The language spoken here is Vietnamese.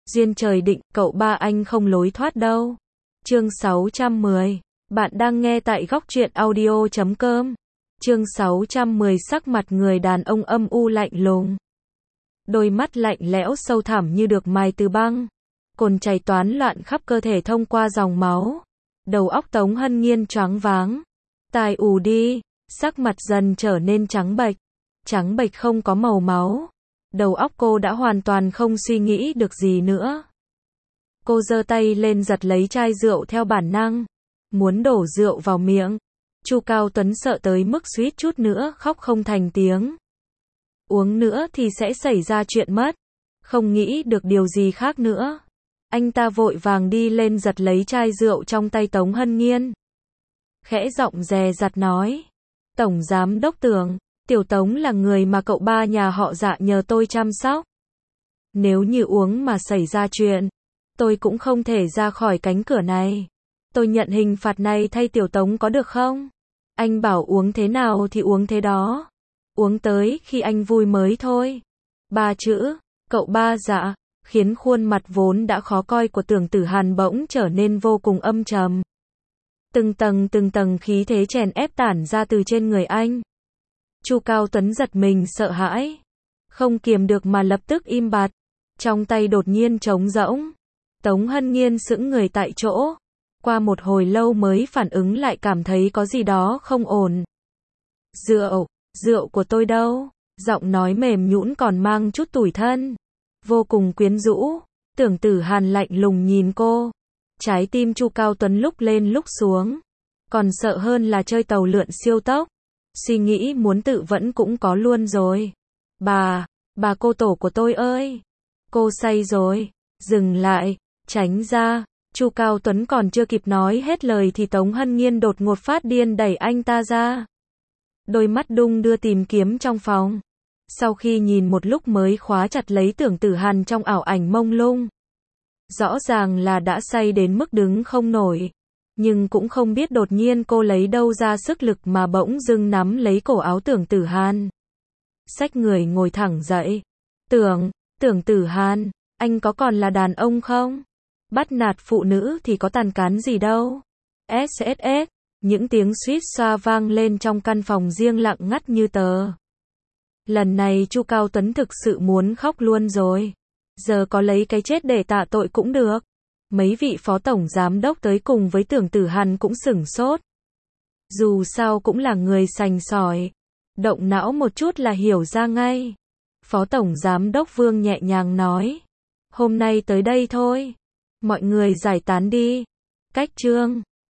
Duyên trời định, cậu ba anh không lối thoát đâu. Chương 610. Bạn đang nghe tại góc truyện audio.com. Chương 610. Sắc mặt người đàn ông âm u lạnh lùng. Đôi mắt lạnh lẽo sâu thẳm như được mài từ băng. Cồn chảy toán loạn khắp cơ thể thông qua dòng máu. Đầu óc Tống Hân Nhiên choáng váng. Tai ù đi, sắc mặt dần trở nên trắng bệch. Trắng bệch không có màu máu. Đầu óc cô đã hoàn toàn không suy nghĩ được gì nữa. Cô giơ tay lên giật lấy chai rượu theo bản năng, muốn đổ rượu vào miệng. Chu Cao Tuấn sợ tới mức suýt chút nữa khóc không thành tiếng. Uống nữa thì sẽ xảy ra chuyện mất. Không nghĩ được điều gì khác nữa. Anh ta vội vàng đi lên giật lấy chai rượu trong tay Tống Hân Nhiên. Khẽ giọng dè dặt nói. Tổng Giám Đốc Tưởng, Tiểu Tống là người mà cậu ba nhà họ Dạ nhờ tôi chăm sóc. Nếu như uống mà xảy ra chuyện, tôi cũng không thể ra khỏi cánh cửa này. Tôi nhận hình phạt này thay Tiểu Tống có được không? Anh bảo uống thế nào thì uống thế đó. Uống tới khi anh vui mới thôi. Ba chữ, cậu ba Dạ, khiến khuôn mặt vốn đã khó coi của Tưởng Tử Hàn bỗng trở nên vô cùng âm trầm. Từng tầng khí thế chèn ép tản ra từ trên người anh. Chu Cao Tuấn giật mình sợ hãi. Không kiềm được mà lập tức im bặt. Trong tay đột nhiên trống rỗng. Tống Hân Nhiên sững người tại chỗ. Qua một hồi lâu mới phản ứng lại cảm thấy có gì đó không ổn. Rượu của tôi đâu? Giọng nói mềm nhũn còn mang chút tủi thân. Vô cùng quyến rũ. Tưởng Tử Hàn lạnh lùng nhìn cô. Trái tim Chu Cao Tuấn lúc lên lúc xuống. Còn sợ hơn là chơi tàu lượn siêu tốc. Suy nghĩ muốn tự vẫn cũng có luôn rồi. Bà cô tổ của tôi ơi! Cô say rồi! Dừng lại! Tránh ra! Chu Cao Tuấn còn chưa kịp nói hết lời thì Tống Hân Nhiên đột ngột phát điên đẩy anh ta ra. Đôi mắt đung đưa tìm kiếm trong phòng. Sau khi nhìn một lúc mới khóa chặt lấy Tưởng Tử Hàn trong ảo ảnh mông lung. Rõ ràng là đã say đến mức đứng không nổi. Nhưng cũng không biết đột nhiên cô lấy đâu ra sức lực mà bỗng dưng nắm lấy cổ áo Tưởng Tử Hàn. Xách người ngồi thẳng dậy. Tưởng Tử Hàn, anh có còn là đàn ông không? Bắt nạt phụ nữ thì có tàn cán gì đâu. SSS, những tiếng suýt xoa vang lên trong căn phòng riêng lặng ngắt như tờ. Lần này Chu Cao Tuấn thực sự muốn khóc luôn rồi. Giờ có lấy cái chết để tạ tội cũng được. Mấy vị phó tổng giám đốc tới cùng với Tưởng Tử Hàn cũng sửng sốt. Dù sao cũng là người sành sỏi. Động não một chút là hiểu ra ngay. Phó tổng giám đốc Vương nhẹ nhàng nói. Hôm nay tới đây thôi. Mọi người giải tán đi. Cách chương.